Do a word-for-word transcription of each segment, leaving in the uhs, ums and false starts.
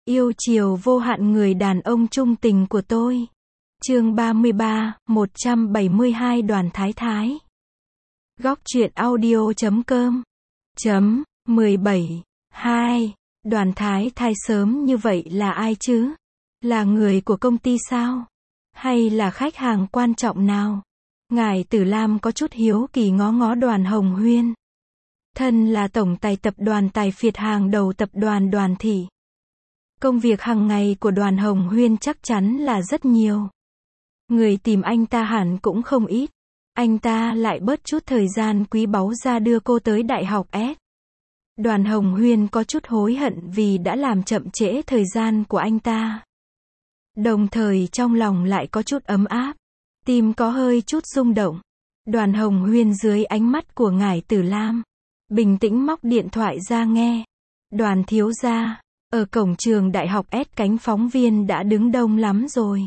Yêu chiều vô hạn người đàn ông trung tình của tôi. Chương ba mươi ba, một trăm bảy mươi hai Đoàn Thái Thái. Góc truyện audio chấm com. Chấm, mười bảy. hai. Đoàn Thái Thái sớm như vậy là ai chứ? Là người của công ty sao? Hay là khách hàng quan trọng nào? Ngài Tử Lam có chút hiếu kỳ ngó ngó Đoàn Hồng Huyên. Thân là tổng tài tập đoàn tài phiệt hàng đầu tập đoàn Đoàn Thị. Công việc hàng ngày của Đoàn Hồng Huyên chắc chắn là rất nhiều. Người tìm anh ta hẳn cũng không ít. Anh ta lại bớt chút thời gian quý báu ra đưa cô tới Đại học S. Đoàn Hồng Huyên có chút hối hận vì đã làm chậm trễ thời gian của anh ta. Đồng thời trong lòng lại có chút ấm áp. Tim có hơi chút rung động. Đoàn Hồng Huyên dưới ánh mắt của ngài Tử Lam. Bình tĩnh móc điện thoại ra nghe. Đoàn thiếu gia. Ở cổng trường Đại học S cánh phóng viên đã đứng đông lắm rồi.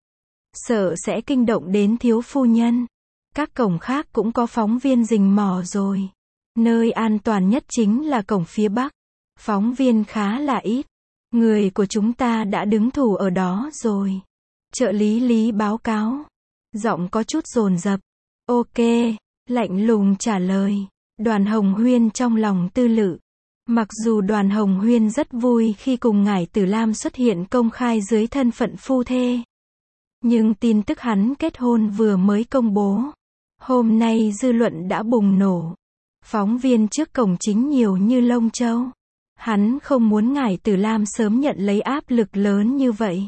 Sợ sẽ kinh động đến thiếu phu nhân. Các cổng khác cũng có phóng viên rình mò rồi. Nơi an toàn nhất chính là cổng phía Bắc. Phóng viên khá là ít. Người của chúng ta đã đứng thủ ở đó rồi. Trợ lý Lý báo cáo. Giọng có chút dồn dập. Ok, lạnh lùng trả lời. Đoàn Hồng Huyên trong lòng tư lự. Mặc dù Đoàn Hồng Huyên rất vui khi cùng ngài Tử Lam xuất hiện công khai dưới thân phận phu thê. Nhưng tin tức hắn kết hôn vừa mới công bố. Hôm nay dư luận đã bùng nổ. Phóng viên trước cổng chính nhiều như lông châu. Hắn không muốn ngài Tử Lam sớm nhận lấy áp lực lớn như vậy.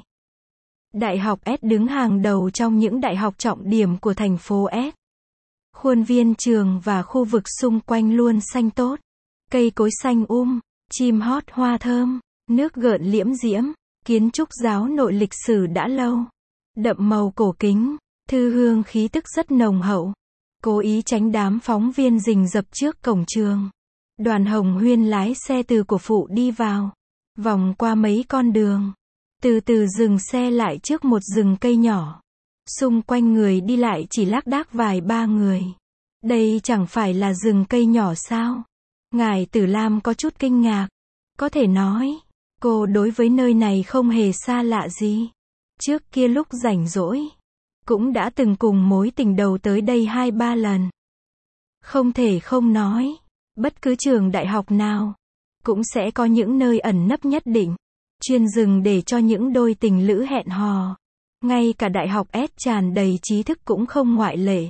Đại học S đứng hàng đầu trong những đại học trọng điểm của thành phố S. Khuôn viên trường và khu vực xung quanh luôn xanh tốt. Cây cối xanh um, chim hót hoa thơm, nước gợn liễm diễm, kiến trúc giáo nội lịch sử đã lâu. Đậm màu cổ kính, thư hương khí tức rất nồng hậu. Cố ý tránh đám phóng viên rình rập trước cổng trường. Đoàn Hồng Huyên lái xe từ cổ phụ đi vào. Vòng qua mấy con đường. Từ từ dừng xe lại trước một rừng cây nhỏ. Xung quanh người đi lại chỉ lác đác vài ba người. Đây chẳng phải là rừng cây nhỏ sao? Ngài Tử Lam có chút kinh ngạc. Có thể nói, cô đối với nơi này không hề xa lạ gì. Trước kia lúc rảnh rỗi, cũng đã từng cùng mối tình đầu tới đây hai ba lần. Không thể không nói, bất cứ trường đại học nào, cũng sẽ có những nơi ẩn nấp nhất định, chuyên dừng để cho những đôi tình lữ hẹn hò. Ngay cả đại học S tràn đầy trí thức cũng không ngoại lệ.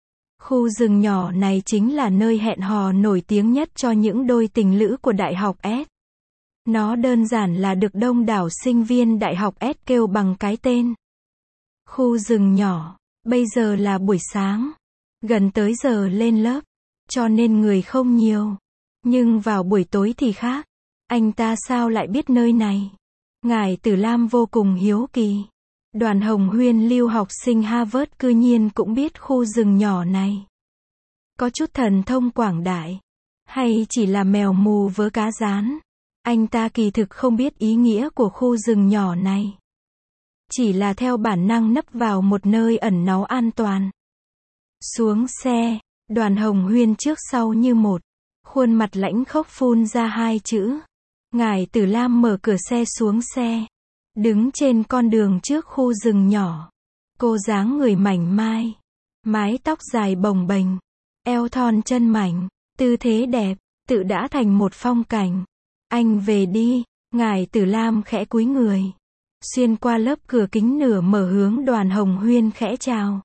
Khu rừng nhỏ này chính là nơi hẹn hò nổi tiếng nhất cho những đôi tình lữ của Đại học S. Nó đơn giản là được đông đảo sinh viên Đại học S kêu bằng cái tên. Khu rừng nhỏ, bây giờ là buổi sáng, gần tới giờ lên lớp, cho nên người không nhiều. Nhưng vào buổi tối thì khác. Anh ta sao lại biết nơi này? Ngài Tử Lam vô cùng hiếu kỳ. Đoàn Hồng Huyên lưu học sinh Harvard cư nhiên cũng biết khu rừng nhỏ này. Có chút thần thông quảng đại. Hay chỉ là mèo mù vớ cá rán. Anh ta kỳ thực không biết ý nghĩa của khu rừng nhỏ này. Chỉ là theo bản năng nấp vào một nơi ẩn náu an toàn. Xuống xe, Đoàn Hồng Huyên trước sau như một. Khuôn mặt lãnh khốc phun ra hai chữ. Ngài Tử Lam mở cửa xe xuống xe. Đứng trên con đường trước khu rừng nhỏ. Cô dáng người mảnh mai. Mái tóc dài bồng bềnh. Eo thon chân mảnh. Tư thế đẹp. Tự đã thành một phong cảnh. Anh về đi. Ngài Tử Lam khẽ cúi người. Xuyên qua lớp cửa kính nửa mở hướng Đoàn Hồng Huyên khẽ chào.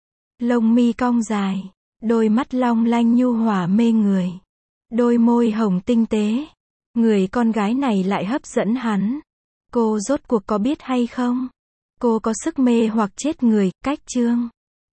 Lông mi cong dài. Đôi mắt long lanh nhu hòa mê người. Đôi môi hồng tinh tế. Người con gái này lại hấp dẫn hắn. Cô rốt cuộc có biết hay không? Cô có sức mê hoặc chết người, cách chương.